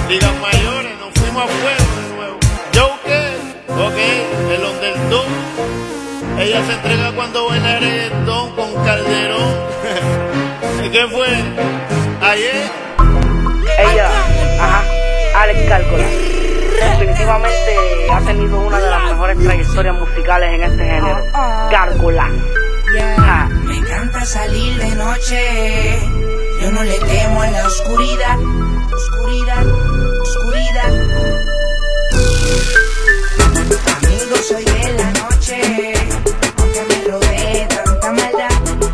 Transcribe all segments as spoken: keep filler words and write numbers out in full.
Ligas mayores, nos fuimos a fuego de nuevo. Joker, ok, el Underdog. Ella se entrega cuando baila reggaetón con Calderón. ¿Qué fue? Ayer. Ella, ajá, Alex Cárcola. Definitivamente ha tenido una de las mejores trayectorias musicales en este género. Cárcola. Yeah. Me encanta salir de noche. Yo no le temo a la oscuridad. Oscuridad, oscuridad. Amigo, soy de la noche. Aunque me rodee tanta maldad.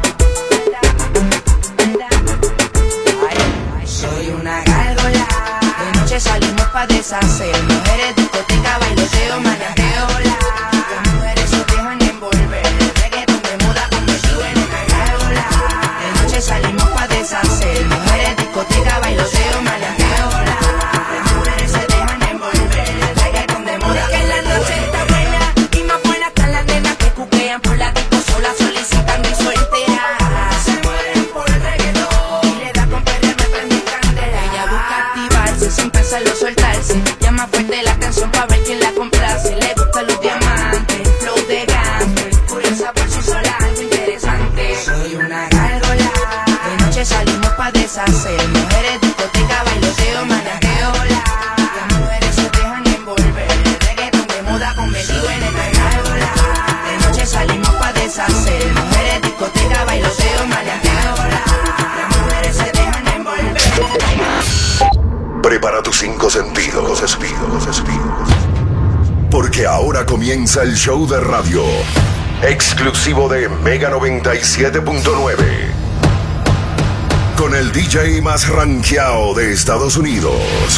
Ay, soy una gárgola. De noche salimos pa' deshacer. Mujeres, discoteca, bailoteo, manajeo, la. Las mujeres se dejan envolver. Reggaeton de moda cuando suben en la gárgola. De noche salimos pa' deshacer. Mujeres, discoteca, bailoteo, manajeo, la. Las mujeres se dejan envolver. Reggaeton de moda. Es que la noche está buena y más buena están las nenas que cuquean por la disco sola solicitando y solteras. Se mueren por el reggaetón y le da con perder, me prende candela. Ella busca activarse sin pensarlo soltarse. Llama fuerte la canción pa' ver quién la complace. Le gustan los diamantes, flow de gangster. Curiosa por si sola, algo interesante. Soy una gárgola. De noche salimos pa' deshacer. Mujeres, discoteca, bailoteo, manajeo, la. Las mujeres se dejan envolver. Reggaeton de moda convertido en el gárgola. De noche salimos pa' deshacer. Mujeres, discoteca, bailoteo, manajeo, la. Las mujeres se dejan envolver. Prepara tus cinco sentidos, sentidos, sentidos. Porque ahora comienza el show de radio exclusivo de Mega noventa y siete punto nueve. Con el D J más rankeado de Estados Unidos.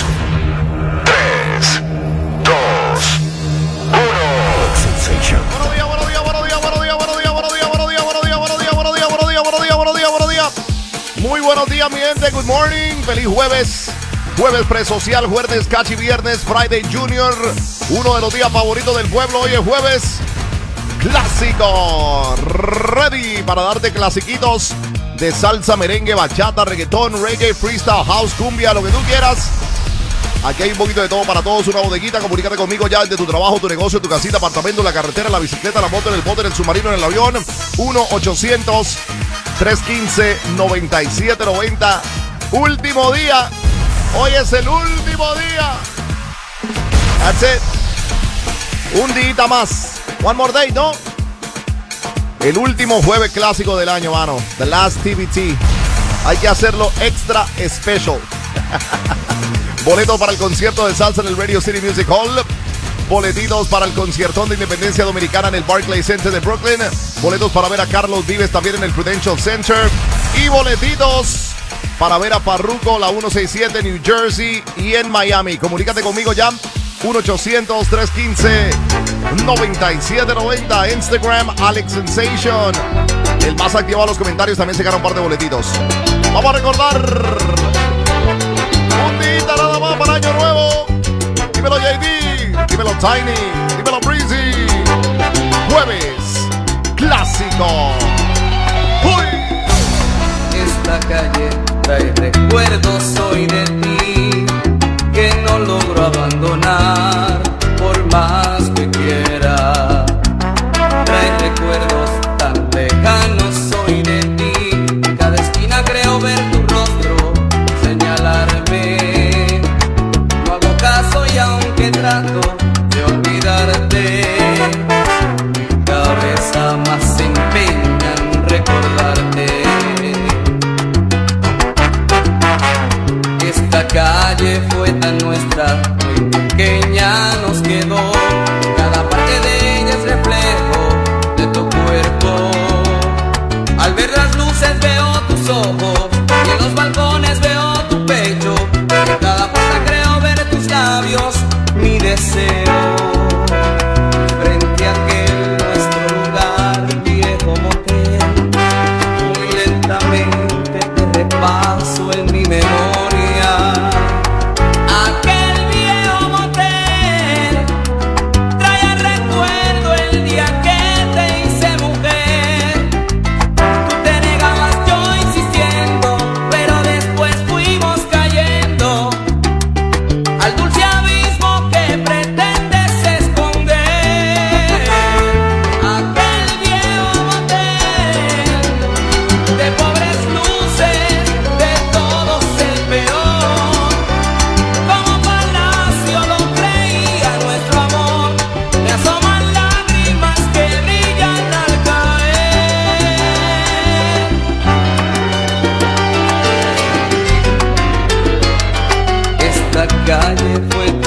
tres, dos, uno. Sensation. Buenos días, buenos días, buenos días, buenos días, buenos días, buenos días, buenos días, buenos días, buenos días, buenos días, buenos días, buenos días, buenos días, buenos días. Muy buenos días, mi gente. Good morning. Feliz jueves. Jueves presocial, jueves cachi viernes, Friday Junior. Uno de los días favoritos del pueblo. Hoy es jueves clásico. Ready para darte clasiquitos de salsa, merengue, bachata, reggaetón, reggae, freestyle, house, cumbia, lo que tú quieras. Aquí hay un poquito de todo para todos, una bodeguita. Comunícate conmigo ya desde tu trabajo, tu negocio, tu casita, apartamento, la carretera, la bicicleta, la moto, en el bote, en el submarino, en el avión. uno ochocientos, tres uno cinco, nueve siete nueve cero. Último día. Hoy es el último día. That's it. Un día más. One more day, ¿no? El último jueves clásico del año, mano. The last T V T. Hay que hacerlo extra special. Boletos para el concierto de salsa en el Radio City Music Hall. Boletitos para el conciertón de Independencia Dominicana en el Barclays Center de Brooklyn. Boletos para ver a Carlos Vives también en el Prudential Center. Y boletitos para ver a Farruko, la ciento sesenta y siete, New Jersey y en Miami. Comunícate conmigo ya. uno ochocientos, tres uno cinco, nueve siete nueve cero. Instagram, Alex Sensation. El más activo a los comentarios también se gana un par de boletitos. Vamos a recordar. Un día nada más para Año Nuevo. Dímelo J D. Dímelo Tiny. Dímelo Breezy. Jueves clásico. ¡Uy! Esta calle trae recuerdos hoy de ti que no logro abandonar por más que quiera. Trae recuerdos tan lejanos hoy de ti. En cada esquina creo ver tu rostro señalarme. No hago caso y aunque trato de olvidarte, mi cabeza más se empeña en recordarte. Esta calle fue tan nuestra, muy pequeña nos quedó. Cada parte de ella es reflejo de tu cuerpo. Al ver las luces veo tus ojos y en los balcones veo tu pecho. En cada puerta creo ver tus labios, mi deseo. Frente a aquel nuestro lugar, viejo motel, muy lentamente te repaso en mi memoria. Aquel viejo motel trae el recuerdo el día que te hice mujer. Tú te negabas, yo insistiendo, pero después fuimos cayendo.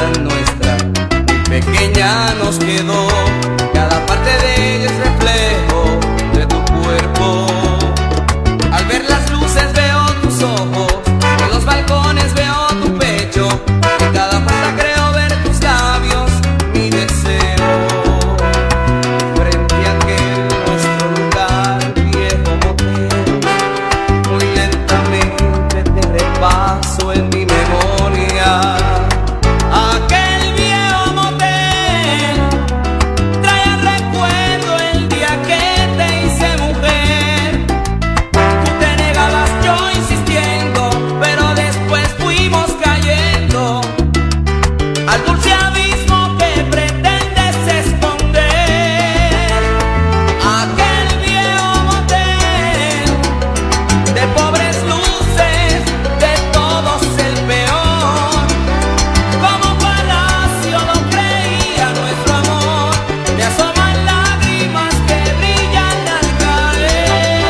tan nuestra, muy pequeña nos quedó. Cada parte de ella es reflejo de tu cuerpo. Al ver las luces veo tus ojos, en los balcones veo tu pecho. En cada puerta creo ver tus labios, mi deseo. Frente a aquel nuestro lugar, viejo motel, muy lentamente te repaso en mi memoria. Aquel viejo motel trae el recuerdo el día que te hice mujer. Tú te negabas, yo insistiendo, pero después fuimos cayendo al dulce abismo que pretendes esconder. Aquel viejo motel de pobres luces, de todos el peor. Como palacio lo creía nuestro amor, te asoman lágrimas que brillan al caer.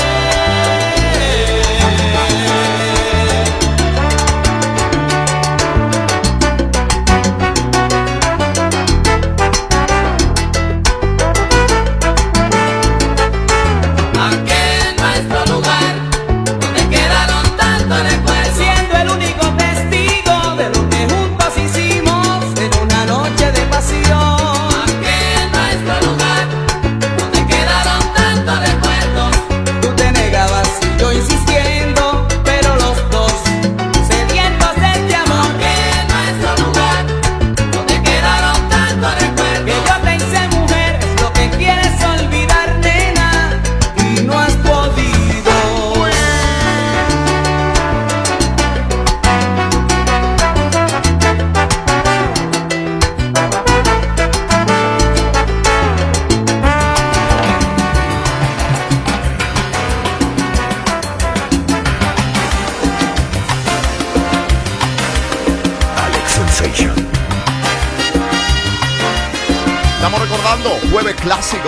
Aquel nuestro lugar, donde quedaron tantos recuerdos, siendo el único testigo de lo que juntos hicimos en una noche de pasión. Aquel nuestro lugar, donde quedaron tantos recuerdos, tú te negabas y yo insistiendo, pero los dos sedientos de este amor. Aquel nuestro lugar, donde quedaron tantos recuerdos, que yo te hice mujer, es lo que quieres olvidar, nena, y no has podido. Alex Sensation. Estamos recordando Jueves Clásico.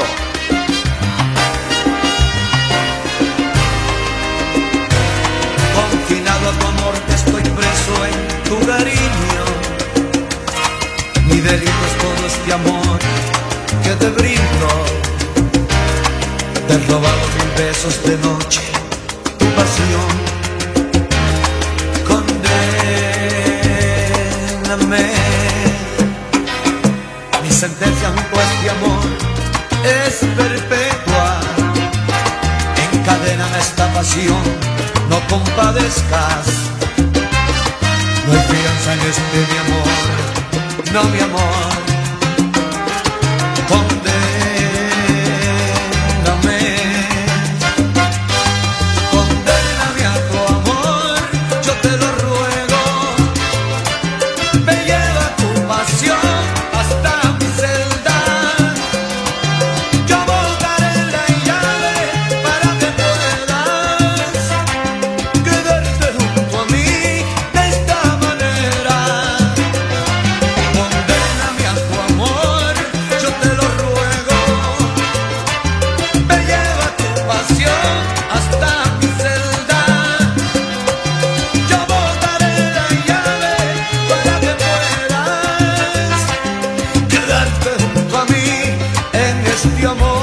Confinado a tu amor, que estoy preso en tu cariño. Mi delito es todo este amor que te brindo. Te he robado mil besos de noche, tu pasión. Condéname. Mi sentencia junto a este amor es perpetua. Encadéname esta pasión, no compadezcas. No hay fianza en este mi amor, no mi amor. Condéname, condéname a tu amor, yo te lo ruego. Me lleva tu pasión hasta mi celda. Yo botaré la llave para que puedas quedarte junto a mí de esta manera. Condéname a tu amor, yo te lo ruego. Me lleva tu pasión hasta mi celda. Yo botaré la llave para que puedas quedarte junto a mí en este amor.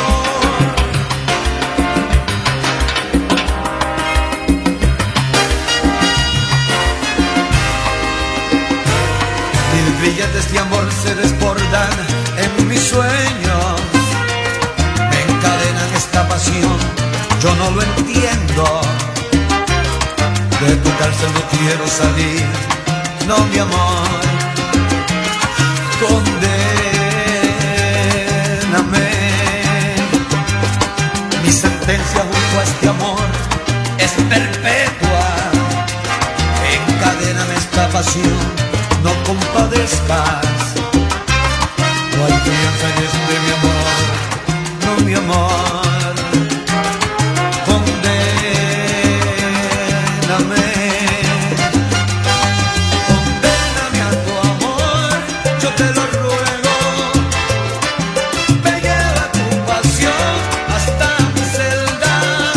Mil billetes de amor se desbordan en mis sueños. Me encadenan esta pasión, yo no lo entiendo. De tu cárcel no quiero salir, no mi amor. Condéname. Mi sentencia junto a este amor es perpetua. Encadéname esta pasión, no compadezcas. No hay fianza en este mi amor, no mi amor. Condéname. Condéname a tu amor, yo te lo ruego. Me lleva tu pasión hasta mi celda.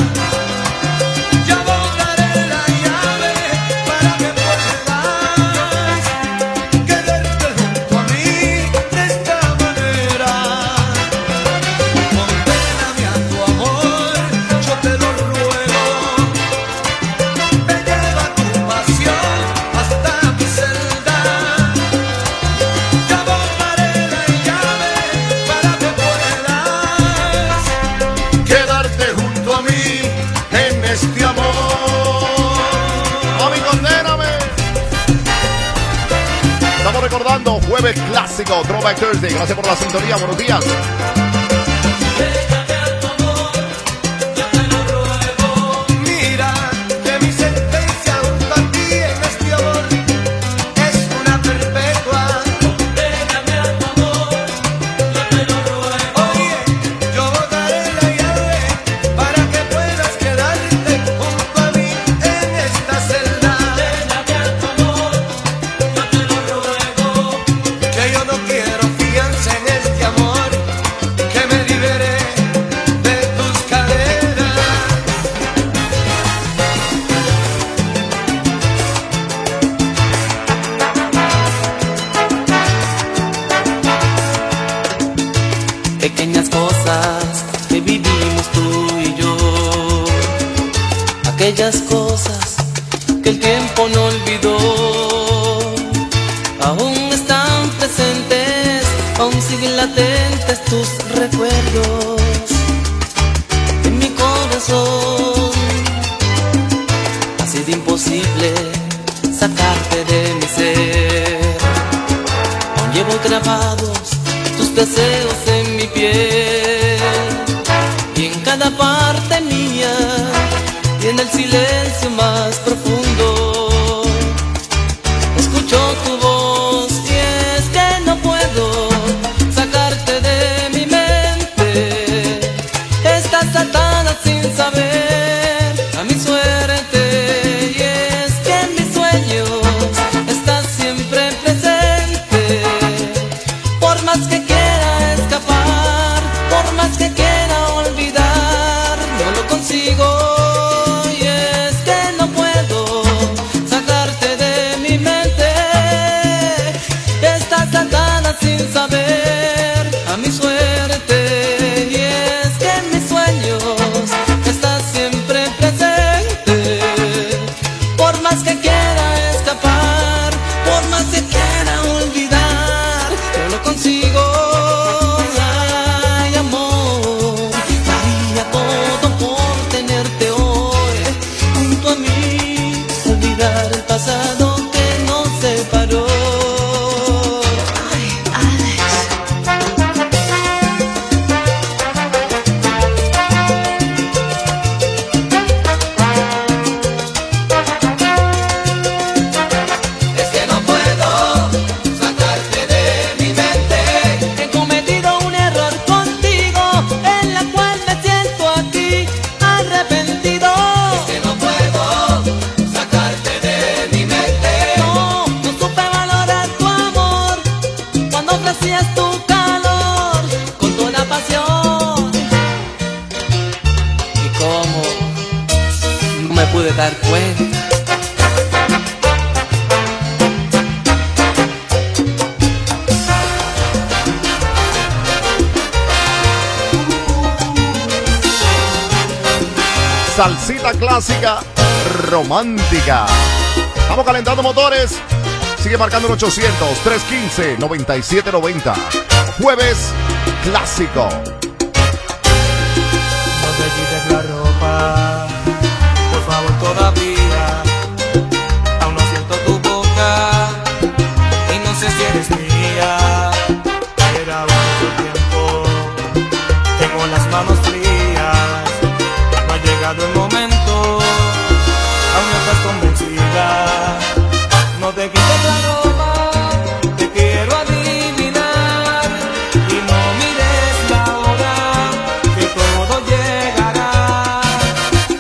Yo botaré la llave para que puedas quedarte recordando, jueves clásico, Throwback Thursday. Gracias por la sintonía, buenos días. Pequeñas cosas que vivimos tú y yo, aquellas cosas que el tiempo no olvidó, aún están presentes, aún siguen latentes tus recuerdos en mi corazón. Ha sido imposible sacarte de mi ser, aún llevo grabados tus deseos en mi piel, y en cada parte mía, y en el silencio más profundo, escucho tu voz, y es que no puedo sacarte de mi mente. Estás atada sin saber a mi suerte, y es que en mis sueños estás siempre presente. Por más que quiera escapar, por más que quiera olvidar, no lo consigo. Y es que no puedo sacarte de mi mente. Estás atada sin saber a mi suerte. Y es que en mis sueños estás siempre presente. Por más que quiera escapar, por más que quiera olvidar, no lo consigo. Ay, amor, daría todo por tenerte hoy junto a mí, olvidar el pasado que nos separó. Ay, Alex. Es que no puedo sacarte de mi mente. He cometido un error contigo, en la cual me siento aquí arrepentido. Es que no puedo sacarte de mi mente. No, no supe valorar tu amor cuando ofrecías tu calor con toda pasión. ¿Y cómo no me pude dar cuenta? Salsita clásica romántica. Estamos calentando motores. Sigue marcando el ochocientos, trescientos quince, noventa y siete noventa. Jueves clásico. No te quites la ropa, por favor, todavía. Aún no siento tu boca y no sé si eres mía. Era mucho tiempo, tengo las manos frías. No ha llegado el momento, aún no estás convencida. No te quites la ropa, te quiero adivinar. Y no mires la hora, que todo llegará.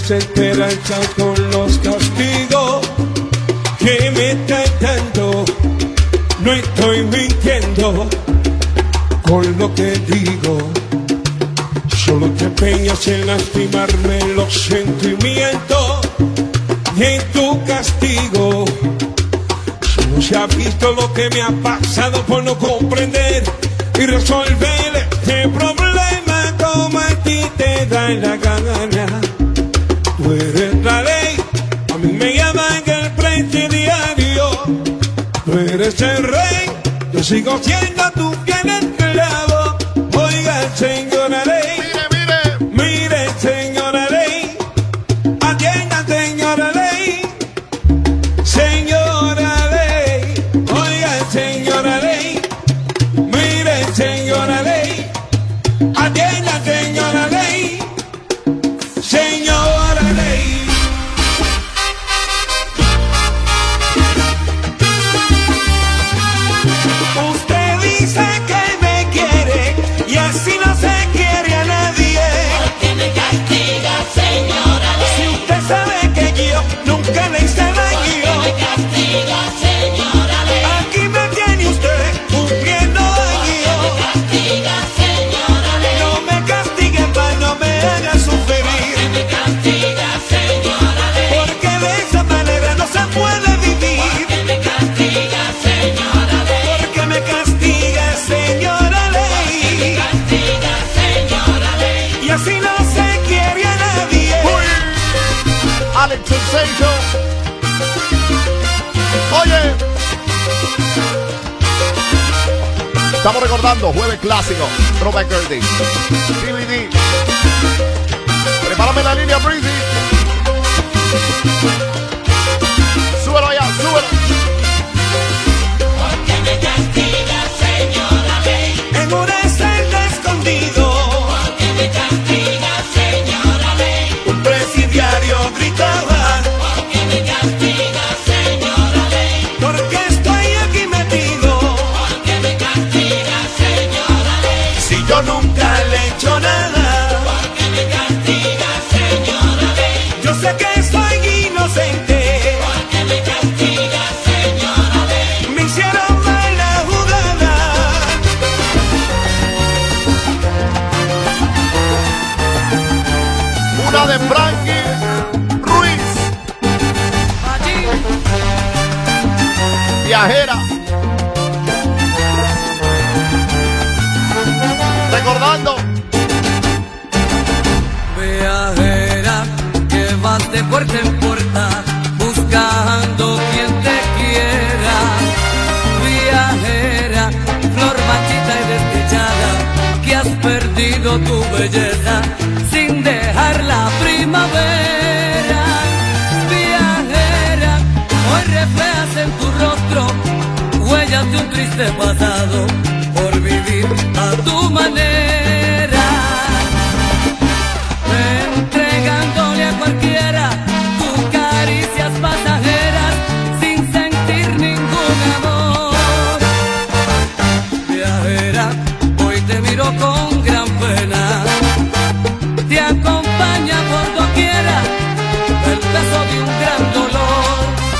se entera ya con los castigos que me están dando. No estoy mintiendo con lo que digo. Solo te empeñas en lastimarme los sentimientos de tu castigo. Solo se ha visto lo que me ha pasado por no comprender y resolver este problema como a ti te da la gana. Tú eres la ley, a mí me llaman el presidiario. Tú eres el rey, yo sigo siendo tu fiel esclavo. Oiga, señora ley, mire, mire, mire, señora ley, atienda, señora ley, señora ley, oiga, señora ley, mire, señora ley, atienda, señora ley, señora ley. Usted dice que me quiere y así no se quiere a nadie. ¿Por qué me castiga, señora ley? Si usted sabe que yo nunca le hice daño. ¿Por qué me castiga, señora ley? Aquí me tiene usted cumpliendo daño. ¿Por qué me castiga, señora ley? No me castigue para no me haga sufrir. ¿Por qué me castiga, señora ley? Porque de esa manera no se puede vivir. ¿Por qué me castiga, señora ley? Porque me castiga, señora ley. ¿Por qué me castiga, señora ley? Y así no se quiere a nadie. Alex Sensation. Oye, estamos recordando Jueves Clásico, Throwback Thursday, D V D. Prepárame la línea, Breezy. Súbelo allá, súbelo. ¿Por qué me castiga, señora ley? En una celda escondido, ¿Por qué me castiga, señora ley? un presidiario gritaba: ¿Por qué me castiga, señora ley? porque estoy aquí metido. ¿Por qué me castiga, señora ley? Si yo nunca le he hecho nada, ¿Por qué me castiga, señora ley? yo sé que soy inocente. ¿Por qué me castiga, señora ley? Me hicieron mala jugada. Una de Frankie Ruiz. Viajera. Recordando. Viajera, que vas de puerta en puerta buscando quien te quiera. Viajera, flor marchita y despechada, que has perdido tu belleza sin dejar la primavera. Viajera, hoy reflejas en tu rostro huellas de un triste pasado por vivir a tu manera. Entregándole a cualquiera tus caricias pasajeras sin sentir ningún amor. Viajera, hoy te miro con gran pena, te acompaña por doquiera el peso de un gran dolor.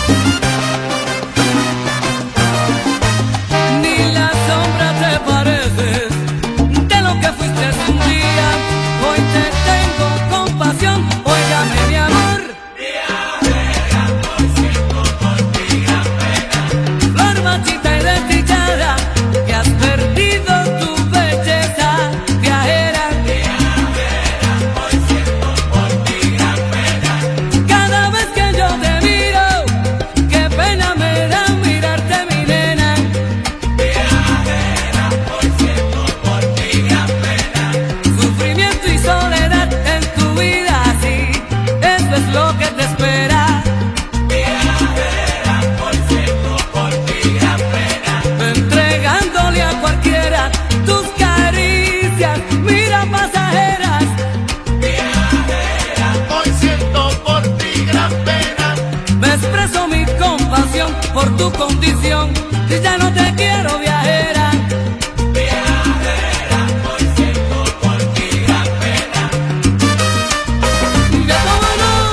Ni la sombra te pareces de lo que fuiste un día. Hoy te tengo compasión, óigame mi amor. Viajera, hoy siento por ti gran pena. Flor marchita y desdichada, que has perdido tu belleza. Viajera, Viajera, hoy siento por ti gran pena. cada vez que yo te miro, qué pena me da mirarte, mi nena. Viajera, hoy siento por ti gran pena. Sufrimiento y soledad en tu vida, sí, eso es lo que te espera. Viajera, hoy siento por ti gran pena. Entregándole a cualquiera tus caricias, mira pasajeras. Viajera, Hoy siento por ti gran pena. Me expreso mi compasión por tu condición y ya no te quiero, viajera. viajera, hoy siento por ti gran pena. Ya cómo no.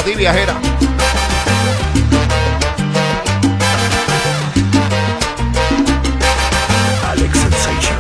para ti, viajera. Alex Sensation.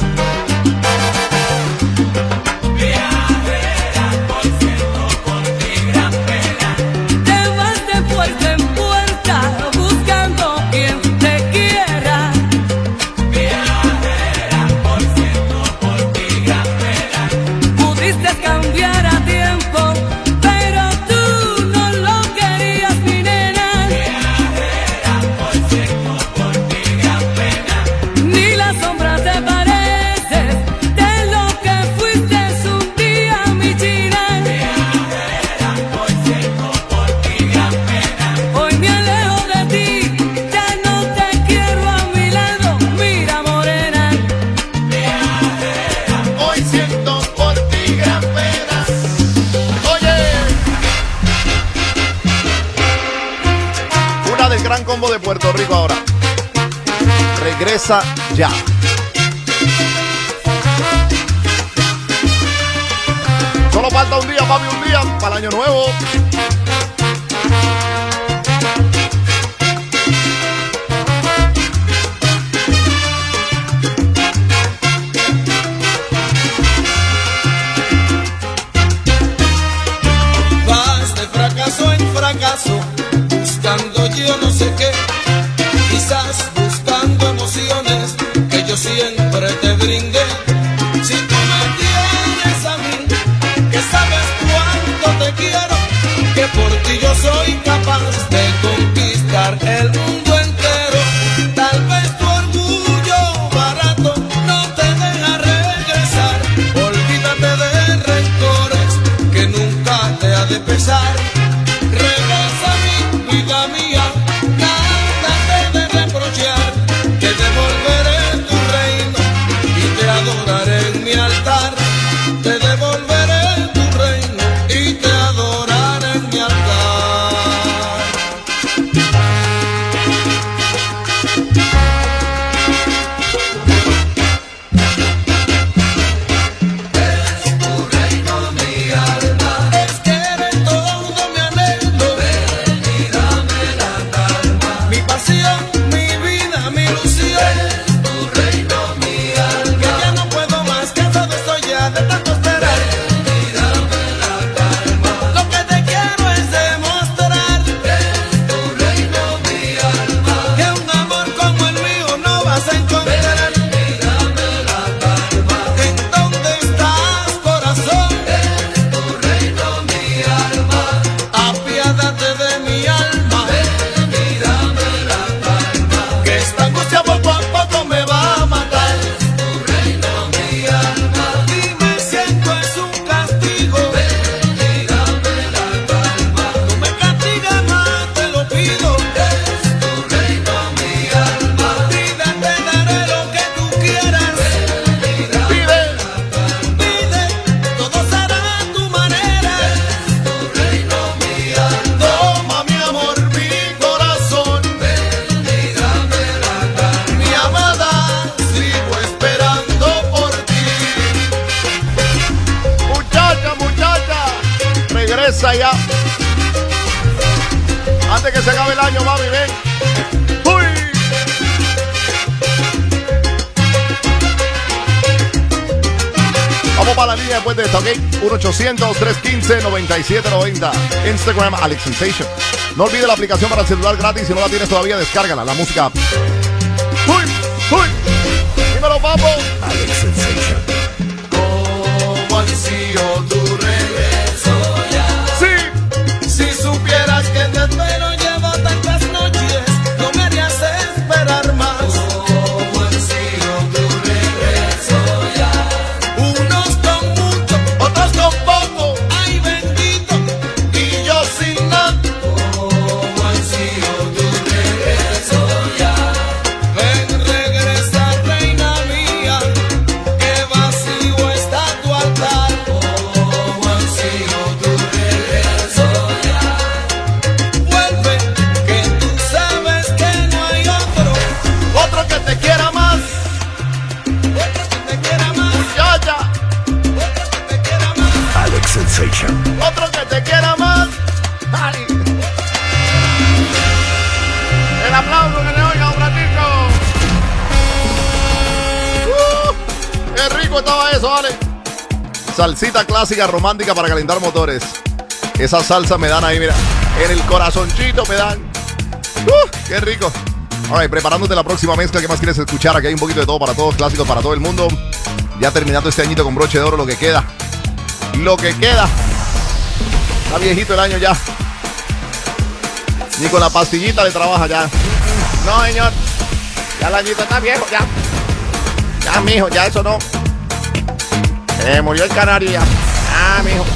Te vas de puerta en puerta buscando quien te quiera. Viajera, por ciento por ti gran pena. Pudiste cambiar a tiempo, pero tú no lo querías, mi nena. Viajera, por ciento por ti gran pena. Ni la sombra te pareces de lo que fuiste un día, mi china. Viajera, por ciento por ti gran pena. Hoy me alejo de ti, ya no te quiero a mi lado, mira morena. Viajera, Hoy siento por ti gran pena. Oye, una del gran combo de Puerto Rico ahora. Regresa ya. Solo falta un día, papi, un día para el año nuevo. Vas de fracaso en fracaso, buscando yo no sé qué, quizás buscando emociones que yo siempre te brindé. Si tú me tienes a mí, que sabes cuánto te quiero, que por ti yo soy capaz de conquistar el mundo entero. Tal vez tu orgullo barato no te deja regresar, olvídate de rencores que nunca te ha de pesar. Regresa a mí, vida mía, nada te de reprochar, te devolveré tu reino y te adoraré en mi altar. Te devolveré tu reino y te adoraré en mi altar. Es que eres todo mi anhelo. Mi pasión, mi vida, mi ilusión. Que ya no puedo más, cansado estoy ya de tanto esperar. Lo que te quiero es demostrar que un amor como el mío no vas a encontrar. ¿En dónde estás, corazón? Apiádate de mi alma, que esta angustia poco a poco me va a matar. Dime si esto es un castigo. No me castigues más, te lo pido. Vida, te daré lo que tú quieras. Pide, pide, todo será a tu manera. Toma mi amor, mi corazón. Mi amada, sigo esperando por ti. Muchacha, muchacha, regresa ya. Antes que se acabe el año, mami, ven. ¡Uy! Vamos para la línea después de esto, ¿ok? uno ochocientos, trescientos quince, noventa y siete noventa. Instagram, Alex Sensation. No olvides la aplicación para el celular gratis. Si no la tienes todavía, descárgala. La música. ¡Uy! ¡Uy! Dímelo, papo. Alex Sensation. ¿Cómo ansío tu regreso ya? Sí. Si supieras que te espero, llevo tantas noches, no me harías esperar más. ¿Cómo ansío tu regreso ya? Unos con mucho, otros con poco, ay bendito, y yo sin nada. ¿Cómo ansío tu regreso ya? Ven, regresa, reina mía, que vacío está tu altar. ¿Cómo ansío tu regreso ya? Vuelve, que tú sabes que no hay otro, Otro que te quiera más. otro que te quiera más, Muchacha. otro que te quiera más. Alex Sensation. Otro que te quiera más. Ay. rico estaba eso, vale. Salsita clásica romántica para calentar motores. Esa salsa me dan ahí, mira. En el corazonchito me dan. Uh, qué rico. Alright, preparándote la próxima mezcla. ¿Qué más quieres escuchar? Aquí hay un poquito de todo para todos, clásicos para todo el mundo. Ya terminando este añito con broche de oro, lo que queda. Lo que queda. Está viejito el año ya. Ni con la pastillita le trabaja ya. No, señor. Ya el añito está viejo, ya. Ya, mijo, ya eso no. Se murió el canario ya. Ah, mijo.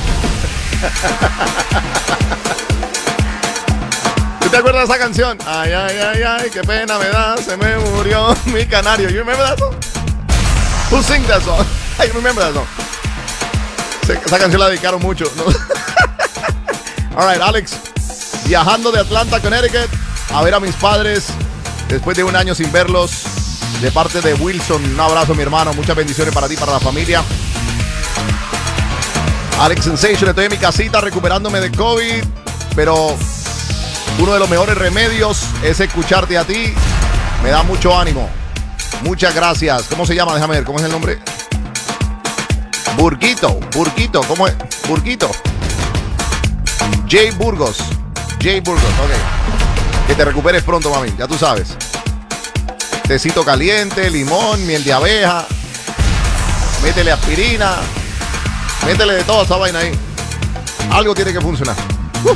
¿Tú te acuerdas de esa canción? Ay, ay, ay, ay, qué pena me da. Se me murió mi canario. You remember that song? Who sing that song? I remember that song. Esa canción la dedicaron mucho, ¿no? All right, Alex. Viajando de Atlanta a Connecticut a ver a mis padres después de un año sin verlos. De parte de Wilson, un abrazo, mi hermano. Muchas bendiciones para ti, para la familia. Alex Sensation, estoy en mi casita recuperándome de COVID, pero uno de los mejores remedios es escucharte a ti. Me da mucho ánimo. Muchas gracias. ¿Cómo se llama? Déjame ver, ¿cómo es el nombre? Burguito, Burguito, ¿cómo es? Burguito. Jay Burgos. Jay Burgos, ok. Que te recuperes pronto, mami, ya tú sabes. Tecito caliente, limón, miel de abeja. Métele aspirina. Métele de toda esa vaina ahí. Algo tiene que funcionar. Uh.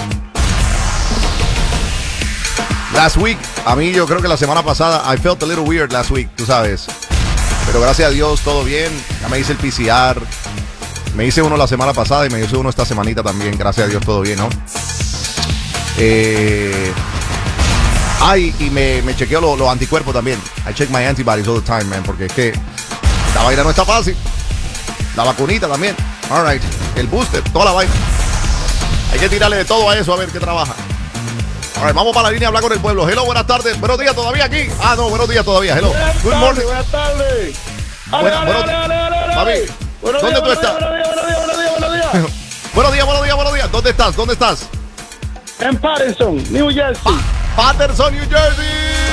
Last week, a mí yo creo que la semana pasada, I felt a little weird last week, tú sabes. Pero gracias a Dios, todo bien. Ya me hice el P C R. Me hice uno la semana pasada y me hice uno esta semanita también. Gracias a Dios, todo bien, ¿no? Eh... Ay, y me, me chequeo los, los anticuerpos también. I check my antibodies all the time, man. Porque es que la vaina no está fácil. La vacunita también. All right. El booster, toda la vaina. Hay que tirarle de todo a eso a ver qué trabaja. All right, vamos para la línea a hablar con el pueblo. Hello, buenas tardes. Buenos días todavía aquí. Ah, no, buenos días todavía. Hello. Buenas Good morning. Buenas tardes. Buena, buenos días. Papi, ¿dónde tú estás? Buenos días, buenos días, buenos días, buenos días. Buenos días, buenos días, buenos días. ¿Dónde estás? ¿Dónde estás? En Patterson, New Jersey. Pa Patterson, New Jersey.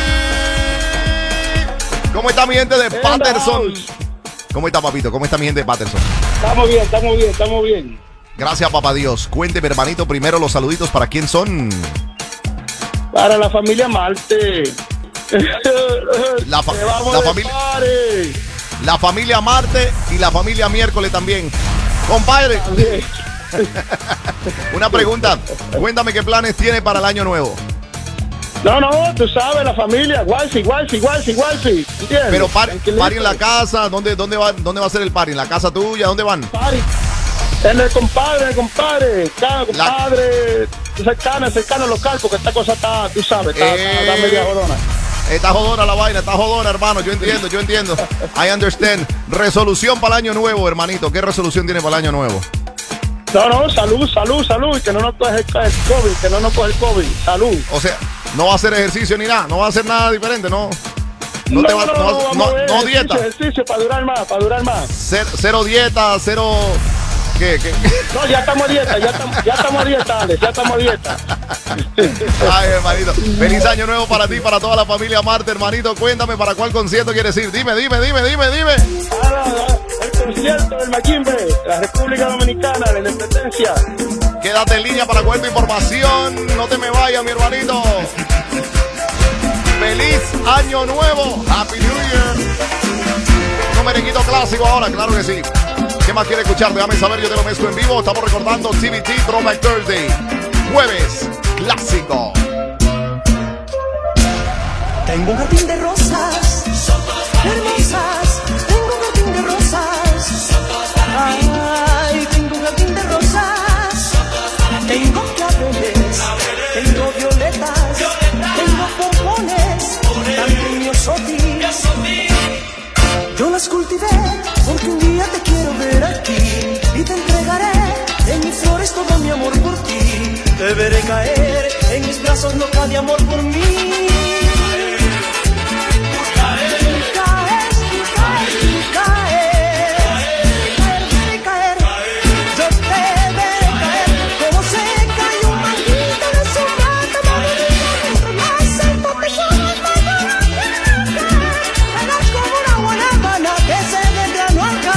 ¿Cómo está mi gente de Patterson? ¿Cómo está, papito? ¿Cómo está mi gente de Patterson? Estamos bien, estamos bien, estamos bien. Gracias, papá Dios. Cuénteme, hermanito, primero los saluditos. ¿Para quién son? Para la familia Marte. La, fa la familia La familia Marte y la familia Miércoles también. Compadre. También. Una pregunta. Cuéntame qué planes tiene para el año nuevo. No, no, tú sabes, la familia, Walsi, Walsi, Walsi, Walsi, ¿entiendes? Pero par, party en la casa, ¿dónde, dónde, va, ¿dónde va a ser el party? ¿En la casa tuya? ¿Dónde van? Party. En el compadre, el compadre, cada compadre, la... cercano, cercano local, porque esta cosa está, tú sabes, está, eh... está, está media jodona. Está jodona la vaina, está jodona, hermano, yo entiendo, yo entiendo. I understand. Resolución para el año nuevo, hermanito. ¿Qué resolución tiene para el año nuevo? No, no, salud, salud, salud, y que no nos coge el COVID, que no nos coge el COVID, salud. O sea, no va a hacer ejercicio ni nada, no va a hacer nada diferente, ¿no? No, no, te va, no, no, no, no, no, ver, no ejercicio, dieta. Ejercicio para durar más, para durar más. Cero, cero dieta, cero... ¿Qué, qué? No, ya estamos a dieta, ya estamos, ya estamos a dieta, Alex, ya estamos a dieta. Ay, hermanito. Feliz año nuevo para ti, para toda la familia Marte, hermanito. Cuéntame para cuál concierto quieres ir. Dime, dime, dime, dime, dime. El concierto del Maquimbe, la República Dominicana, la Independencia. Quédate en línea para cualquier información. No te me vayas, mi hermanito. Feliz año nuevo. Happy New Year. Un merenguito clásico ahora, claro que sí. ¿Qué más quiere escuchar? Déjame saber, yo te lo mezclo en vivo. Estamos recordando T B T Throwback Thursday. Jueves clásico. Tengo un jardín de rosas hermosas. Tengo un jardín de rosas. Ay, tengo un jardín de rosas. Tengo claveles. Tengo violetas. Tengo pompones. También miosotis. Yo las cultivé porque un día te quiero ver aquí y te entregaré en mis flores todo mi amor por ti. Te veré caer en mis brazos loca de amor por mí. Tú caes, tú caes, tú caes, tú caes. Caer, veré caer, yo te veré caer. Como se cae un manguito de su plata, madurita, más alto te subes, más caer. Serás como una buena pana que se desgranó al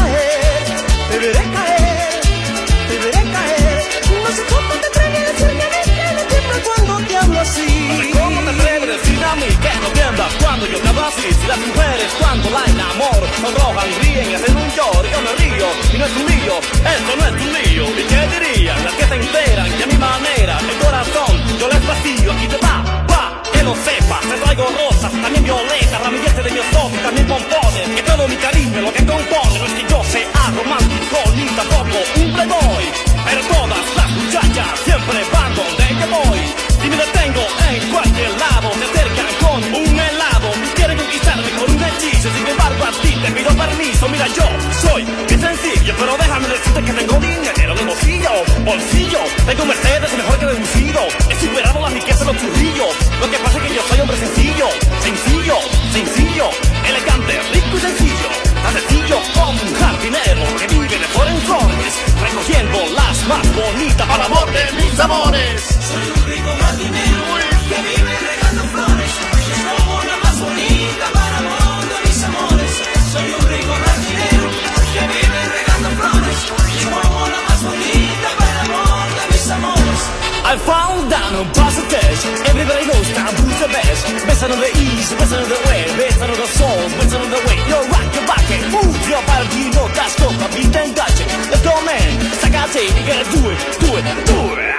sonrojan, ríen y hacen un llor. Yo me río y no es un lío, esto no es un lío. ¿Y qué dirían las que se enteran que a mi manera el corazón yo les vacío? Aquí te va, va, que lo sepas. Te traigo rosas, también violetas, ramilletes de miosón y también pompones. Que todo mi cariño lo que compone no es que yo sea romántico ni tampoco un playboy, pero todas las muchachas siempre van donde yo voy. Si me detengo en cualquier lado, me acercan con un helado. Quieren conquistarme con un hechizo, sin embargo a ti te pido permiso. Mira, yo soy bien sencillo, pero déjame decirte que tengo dinero de bolsillo, bolsillo. Tengo Mercedes mejor que deducido. He superado la riqueza de los churrillos. Lo que pasa es que yo soy hombre sencillo, sencillo, sencillo, elegante, rico y sencillo. Tan sencillo como un jardinero que vive de flor en flores, recogiendo las más bonitas para el amor de mis amores. Soy un rico jardinero que vive regando flores, es como la más bonita para el amor de mis amores. Soy un rico jardinero que vive regando flores, es como la más bonita para el amor de mis amores. I found down on past test. Everybody knows time who's the best. Best of the east, best of the west, best of the soul, best of the way. You rock your back and move your body, you know that's no beat and touch it. Let's go, man. Sagate, you gotta do it, do it, do it.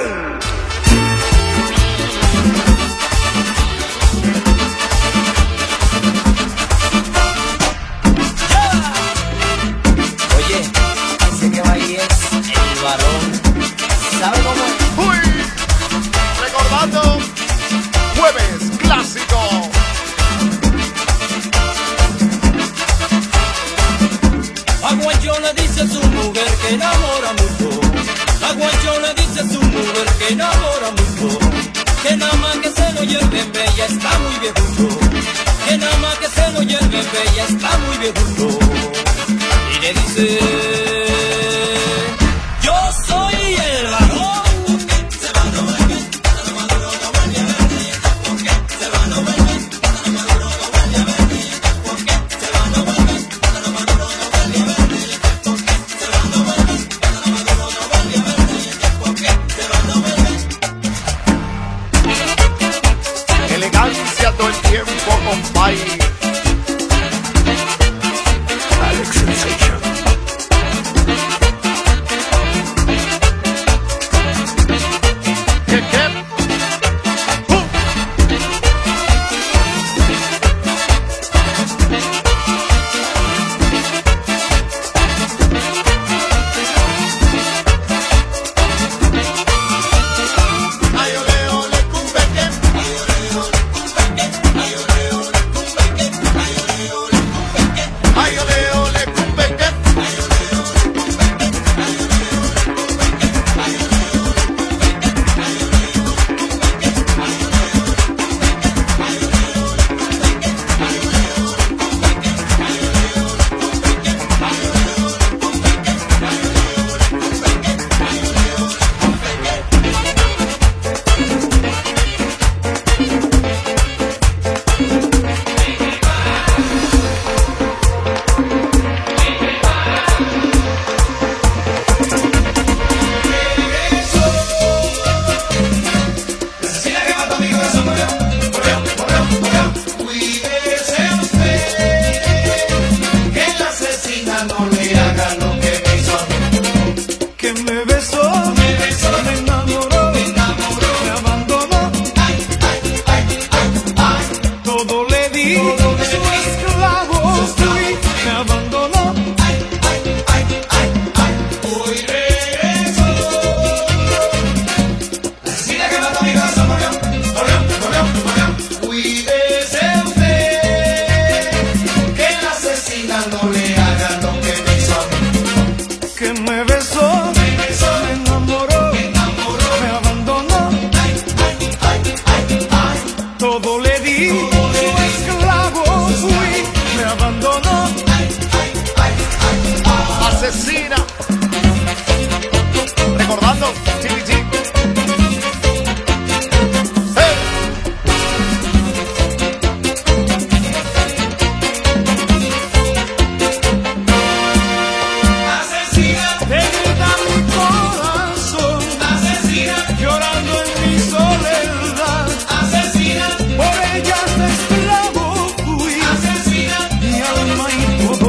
Oye, ese que va ahí es el varón. ¿Sabe cómo es? Uy, recordando Jueves Clásico. A Guayón le dice a su mujer que enamora mucho. A Guayón le dice a su mujer que enamora mucho. Que nada más que se lo lleven bella está muy viejucho. Que nada más que se lo lleven bella está muy viejucho. Y le dice: yo soy el varón. Elegancia todo el tiempo, compay. Alex Sensation. ¿Qué, qué? ¡Uh! Ay, ole, ole, cumbeque. Ay, ole, ole, cumbeque. Ay, ole, ole, cumbeque. Ay, ole, ole, cumbeque. Ay, ole, ole, cumbeque. Ay, ole, ole, cumbeque. Ay, ole, ole, cumbeque. Ay, ole, ole, cumbeque. Ay, ole, ole, cumbeque. Ay, ole, ole, cumbeque. Ay, ole, ole, cumbeque. Ay, ole, ole, cumbeque. Ay, ole, ole, cumbeque. Ay, ole, ole, cumbeque. Ay, ole, asesina que mató a mi corazón, murió, murió, murió, murió. Cuídese usted, que la asesina no le haga lo que me hizo a mí. Que me besó, Me besó, me enamoró, me enamoró. me abandonó, Ay, ay, ay, ay, ay. todo le di, Todo le su di, esclavo su esclavo fui, fui. me abandonó, Ay, ay, ay, ay, ay. Hoy regreso. La asesina que mató a mi corazón murió, murió, murió, murió. Cuídese usted, que la asesina no le haga lo que me hizo a mí. que me besó, Me besó, me enamoró, me enamoró. me abandonó, Ay, ay, ay, ay, ay. todo le di, Todo le su di, esclavo su fui, me abandonó, Ay, ay, ay, ay, ay. Asesina. Recordando, Chili G. ¡Hey! Asesina, te grita mi corazón, asesina, llorando en mi soledad, asesina, por ella de esclavo fui, asesina, mi alma y tu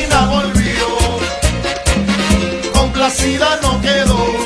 reina volvió, complacida no quedó.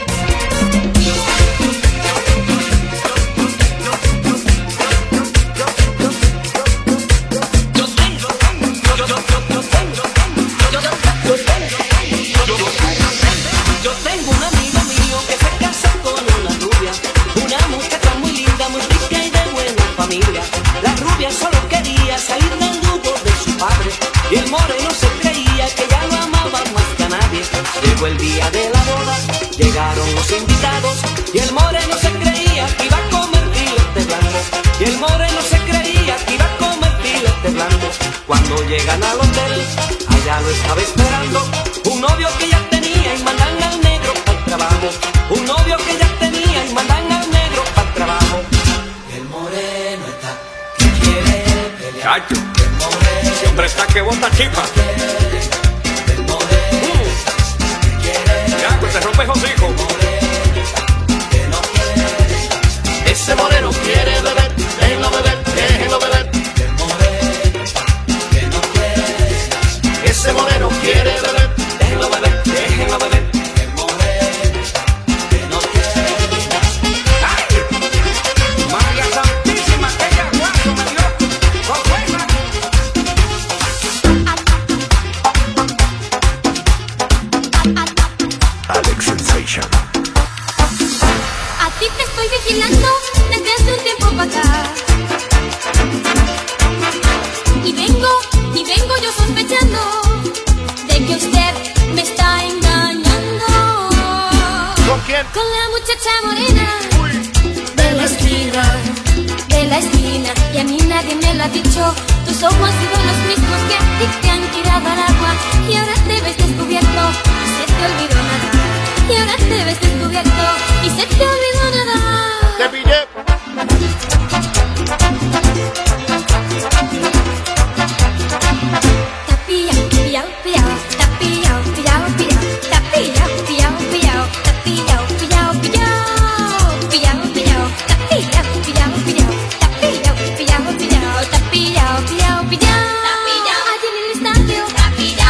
Yo tengo un amigo mío que se casó con una rubia, una muchacha muy linda, muy rica y de buena familia. La rubia solo quería salir del yugo de su padre y el moreno se creía que ya lo amaba más que a nadie. Llegó el día de la boda, llegaron los invitados y el moreno se creía que iba a comer filete blanco. Y el moreno se creía que iba a comer filete blanco. Cuando llegan al hotel, allá lo estaba esperando un novio que ya tenía y mandan al negro para el trabajo. Un novio que ya tenía y mandan al negro para el trabajo. El moreno está que quiere pelear. Chacho, ese hombre está que bota chipa. El moreno que quiere. Ya, pues te rompes hocico. Ese moreno quiere beber, déjenlo beber, déjenlo beber. Ese moreno quiere beber, déjenlo beber, déjenlo beber. El moreno que no quiere. ¡Ay! María Santísima, ella guaso me dio con fuerza. Alex Sensation. A ti te estoy vigilando desde hace un tiempo para acá. Y vengo, y vengo yo sospechando de que usted me está engañando. ¿Con quién? Con la muchacha morena de la esquina, de la esquina. Y a mí nadie me lo ha dicho. Tus ojos han sido los mismos que a ti te han tirado al agua. Y ahora te ves descubierto y se te olvidó nada. Y ahora te ves descubierto y se te olvidó nada. Te pillé. Pillao, pillao, pillao, ta pillao, pillao, pillao, ta pillao, pillao, pillao, ta pillao, pillao, pillao, pillao, pillao, ta pillao, pillao, pillao, ta pillao, pillao, pillao, ta pillao, pillao, pillao, ta pillao, allí en el estadio, ta pillao.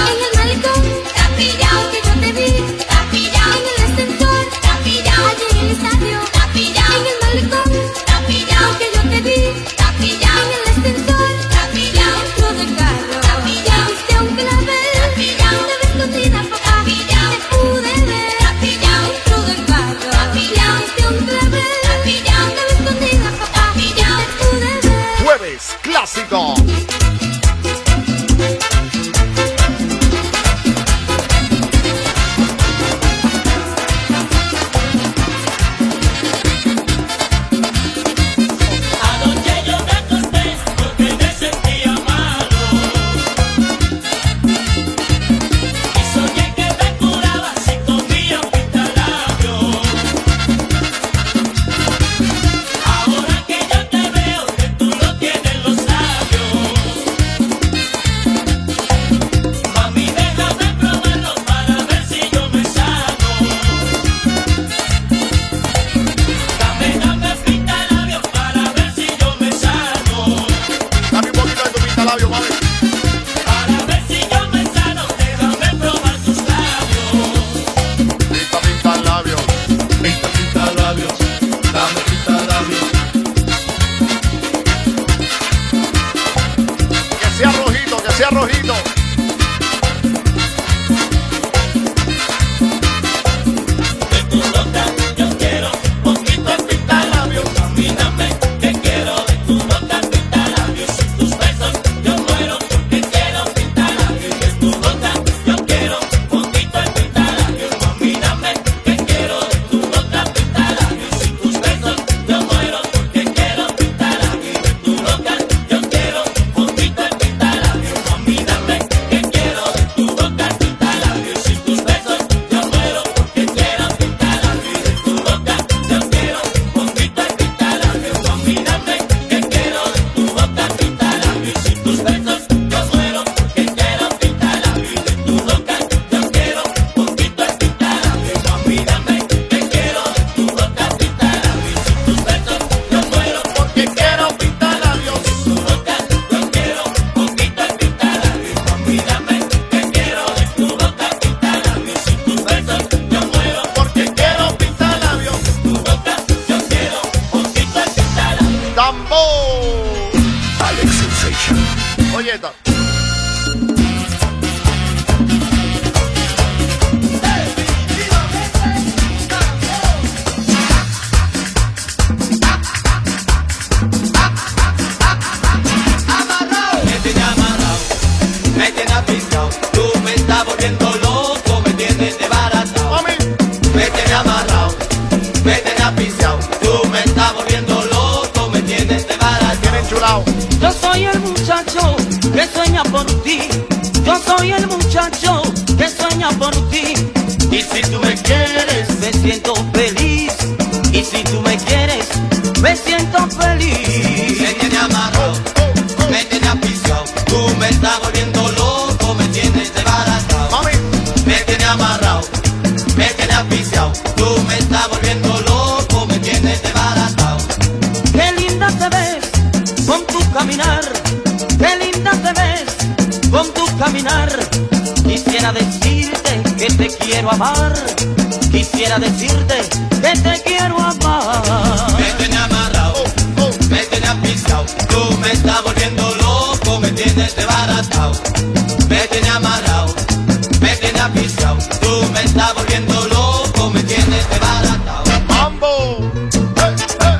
apiciado, tú me estás volviendo loco, me tienes desbaratado. Mami. Me tienes amarrado, me tienes apiciado, tú me estás volviendo loco, me tienes desbaratado. Me tienes enchulado. Yo soy el muchacho que sueña por ti. Yo soy el muchacho que sueña por ti. Y si tú me quieres, me siento feliz. Y si tú me quieres, me siento feliz. me tienes amarrado, me tienes apiciado, tú me estás volviendo loco, me tienes desbaratado. Mami. Me tienes amarrado, me tienes apiciado, tú me estás volviendo loco, me tienes desbaratado. Qué linda te ves con tu caminar. Qué linda te ves con tu caminar. Quisiera decirte que te quiero amar. Quisiera decirte que te quiero amar. Me tienes amarrado, me tienes apiciado, tú me estás volviendo loco, me tienes desbaratado. Me tienes amarrado, me tienes apiciado, tú me estás volviendo loco, me tienes desbaratado. Mambo. Hey, hey.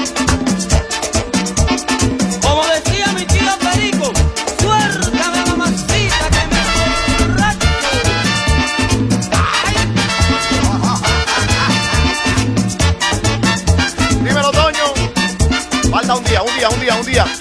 Como decía mi tío Perico, suéltame mamacita que me borracho. Dímelo, Toño. Falta un día, un día, un día, un día.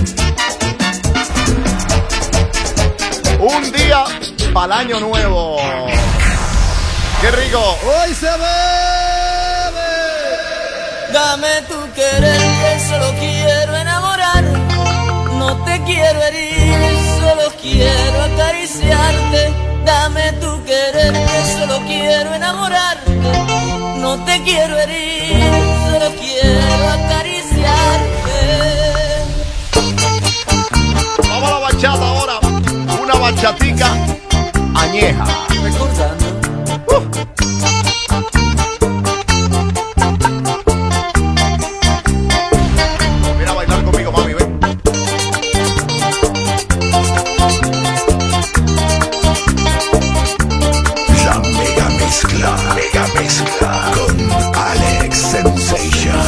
Un día para el año nuevo. ¡Qué rico! Hoy se bebe. Dame tu querer, que solo quiero enamorar. No te quiero herir, solo quiero acariciarte. Dame tu querer, que solo quiero enamorarte. No te quiero herir, solo quiero acariciarte. Vamos a la bachata ahora. Una bachatica añeja. Recordando. Mira a bailar conmigo, mami, ven. La mega mezcla, mega mezcla con Alex Sensation.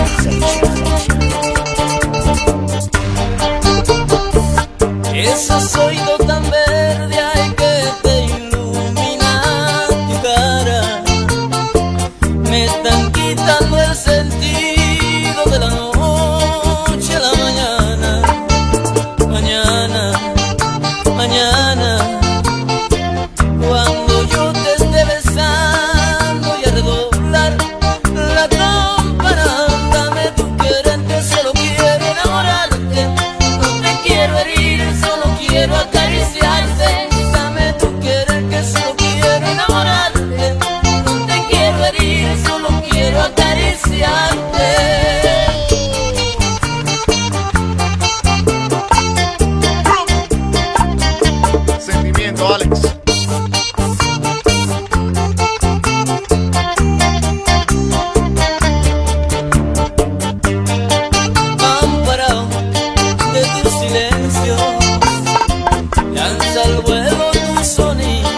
Esos oídos tan verdes hay que te ilumina tu cara. Me están quitando el sentido de la noche a la mañana. Mañana, mañana. Cuando yo te esté besando y a redoblar la campana, dame tu querer que solo quiero enamorarte. No te quiero herir, solo quiero acariciarte. Dame tu querer que solo quiero enamorarte. No te quiero herir, solo quiero acariciarte. Sentimiento, Alex. Amparado de tu silencio, lanza al vuelo tu sonido.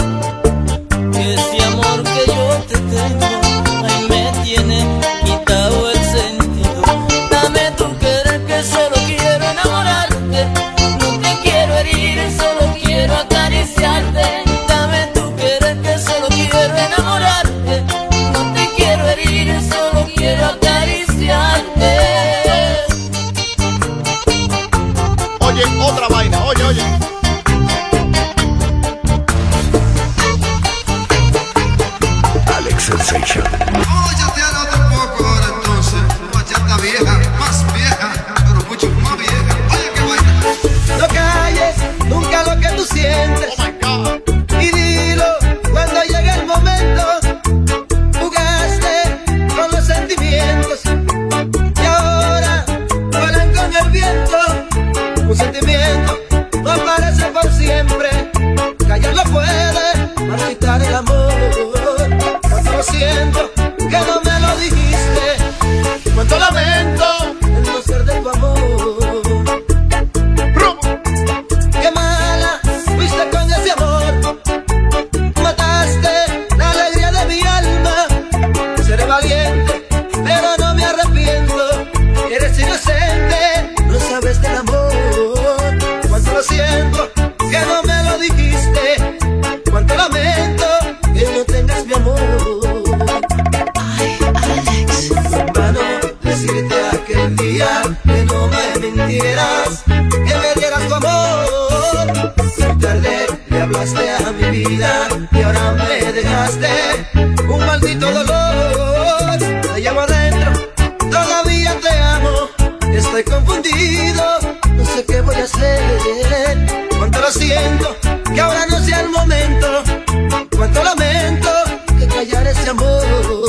Ese amor que yo te tengo, ay, me tiene quitado el sentido. Dame tu querer que solo quiero enamorarte. No te quiero herir, solo quiero acariciarte. llegaste a mi vida y ahora me dejaste un maldito dolor. Te llevo adentro, todavía te amo, estoy confundido, no sé qué voy a hacer. Cuánto lo siento, que ahora no sea el momento, cuánto lamento que callar ese amor.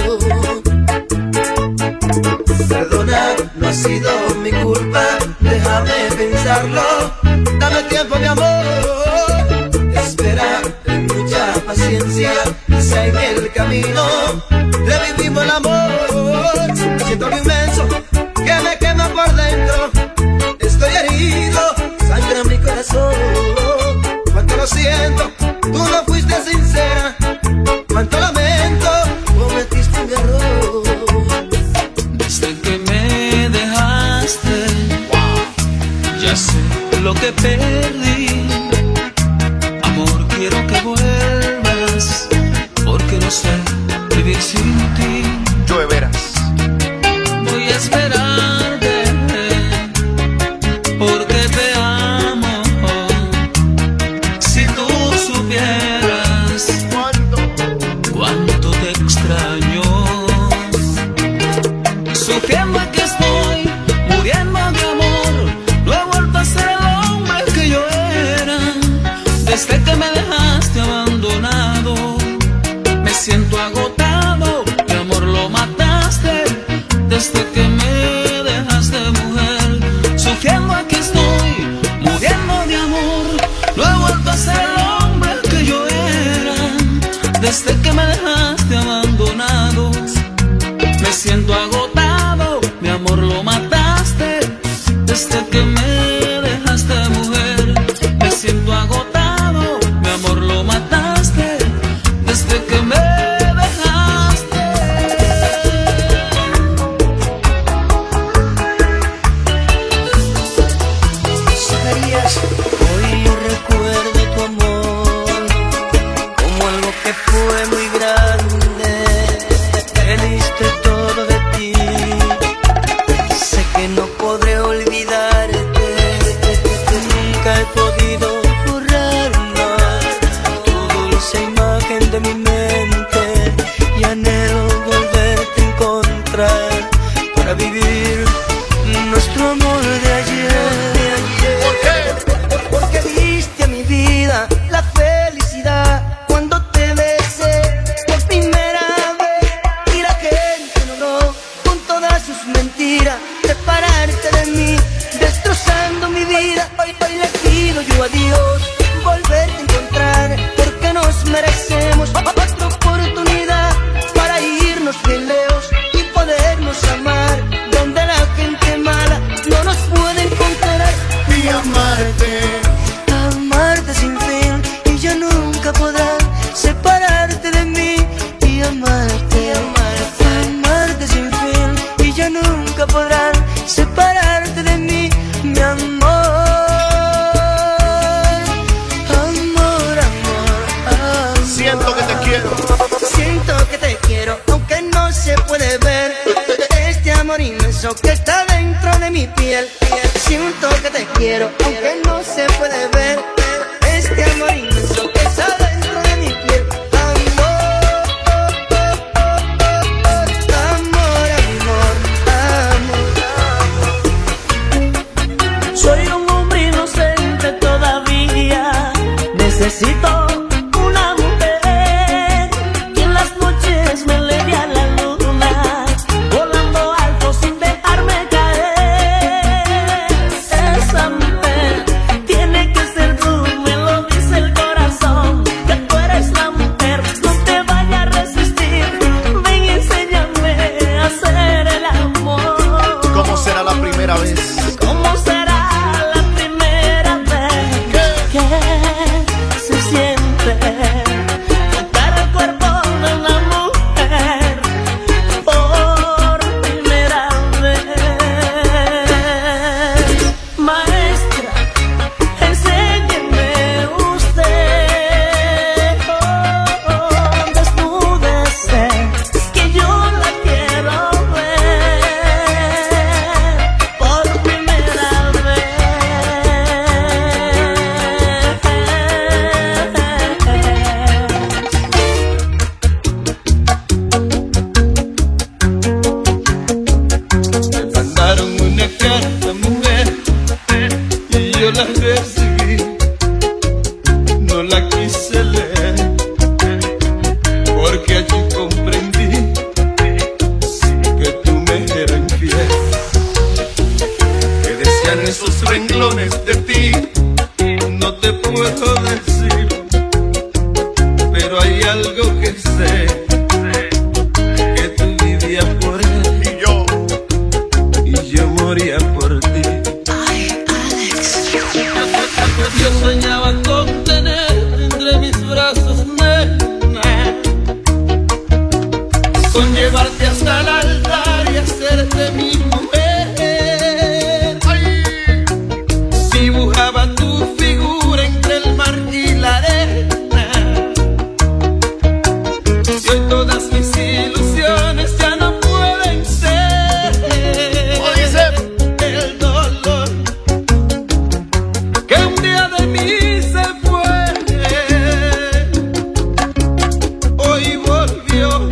Perdona, no ha sido mi culpa, déjame pensarlo, dame tiempo mi amor. Espera, ten mucha paciencia, quizá en el camino revivimos el amor. Siento algo inmenso que me quema por dentro, estoy herido, sangra mi corazón. Cuánto lo siento, tú no fuiste sincera, cuánto lamento, cometiste un error. Desde que me dejaste, ya sé lo que perdí. Amor, quiero que vuelvas, porque no sé vivir sin ti. Yo de veras voy a esperarte, porque te amo. Si tú supieras cuánto, cuánto te extraño. Sufriendo aquí estoy, muriendo de amor, no he vuelto a ser el hombre que yo era. Desde que me dejaste abandonado, me siento agotado, mi amor lo mataste. Desde que me dejaste, mujer, sufriendo aquí estoy, muriendo de amor, no he vuelto a ser el hombre que yo era. Desde que me dejaste abandonado, me siento agotado, mi amor lo mataste. Desde que me dejaste, mujer, me siento agotado, mi amor lo mataste. Desde que me dejaste. Zacarías, hoy yo recuerdo tu amor como algo que fue muy grande. Te diste todo de ti, sé que no podré olvidarte. Nunca he podido borrarla, tu dulce imagen de mi mente, y anhelo volverte a encontrar para vivir nuestro amor de ayer. ¿Por qué? Porque diste a mi vida la felicidad cuando te besé por primera vez, y la gente logró con todas sus mentiras separarte de mí, destrozando mi vida. Hoy, hoy le pido yo a Dios volverte a encontrar, porque nos merecemos otra oportunidad para irnos bien lejos y podernos amar, donde la gente mala no nos puede encontrar. Y amarte, amarte sin fin, y ya nunca podrán separarte de mí. Y amarte, amarte, amarte sin fin, y ya nunca podrán separarte de mí, mi amor. Amor, amor, amor. siento que te quiero, siento que te quiero, aunque no se puede ver. Este amor inmenso que está dentro de mi piel. Siento que te quiero, aunque no se puede ver. Este amor inmenso que está dentro de mi piel. Amor, amor, amor. Soy un hombre inocente todavía, necesito una mujer que en las noches me eleve a la luna, volando alto sin dejarme caer. Esa mujer tiene que ser tú. esos renglones de ti. No te puedo decir, pero hay algo que sé, que tú vivías por él y yo, y yo moría por ti. Ay, Alex. Yo soñaba con tener entre mis brazos, nena, con llevarte hasta el altar y hacerte mi mujer. Ay. Dibujaba tu figura entre el mar y la arena, y hoy todas mis ilusiones ya no pueden ser. ¿Cómo dice? El dolor que un día de mí se fue, hoy volvió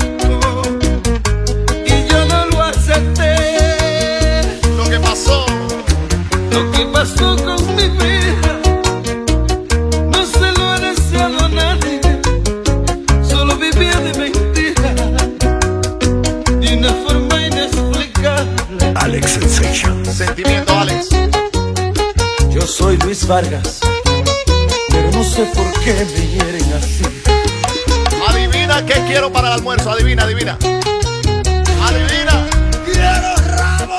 y yo no lo acepté. Lo que pasó, Lo que pasó con mi vida no se lo ha deseado a nadie, solo vivía de mentira de una forma inexplicable. Alex Sensation. sentimiento, Alex. Yo soy Luis Vargas, pero no sé por qué me hieren así. Adivina qué quiero para el almuerzo. Adivina, adivina. Adivina. ¡Quiero rabo!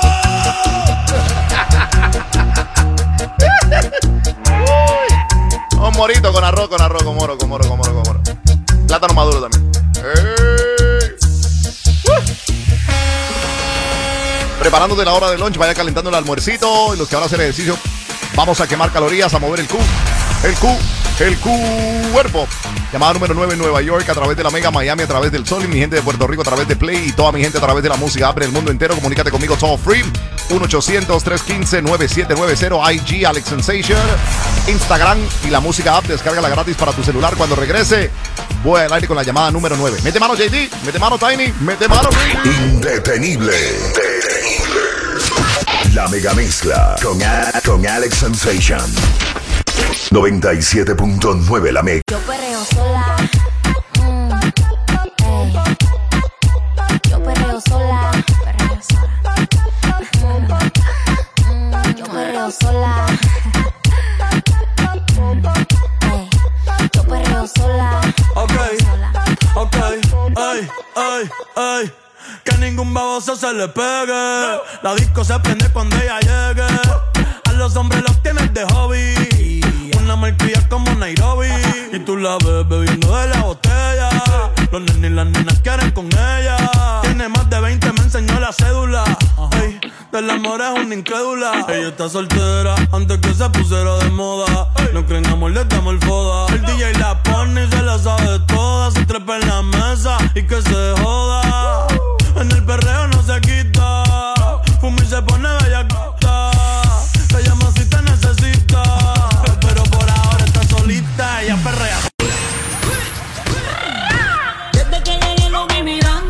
Un morito con arroz, con arroz, con moro, con moro, con moro, con moro. Plátano maduro también. ¡Ey! ¡Uh! Preparándote la hora de lunch, vaya calentando el almuercito. Y los que van a hacer ejercicio, vamos a quemar calorías, a mover el Q. El Q, el cuerpo. Llamada número nueve en Nueva York, a través de la Mega, Miami a través del Sol, y mi gente de Puerto Rico a través de Play, y toda mi gente a través de la música. Abre el mundo entero, comunícate conmigo todo free. uno ochocientos, tres uno cinco, nueve siete nueve cero. I G Alex Sensation, Instagram y la música app, descárgala gratis para tu celular. Cuando regrese, voy al aire con la llamada número nueve. Mete mano J D, mete mano Tiny, mete mano Indetenible. Indetenible. La mega mezcla con, a- con Alex Sensation. noventa y siete punto nueve la mega. Yo perreo sola. Mm, ey. Yo perreo sola. Perreo sola. Mm, mm, yo perreo sola. Ey. Yo perreo sola. Ok, ok, ay, ay, ay. Que ningún baboso se le pegue. La disco se prende cuando ella llegue. A los hombres los tienes de hobby. Una marquilla como Nairobi. Y tú la ves bebiendo de la botella. Los nenes y las nenas quieren con ella. Tiene más de veinte, me enseñó la cédula. Ey, del amor es una incrédula. Ella está soltera antes que se pusiera de moda. No creen amor, le damos el foda. El D J la pone y se la sabe toda. Se trepa en la mesa y que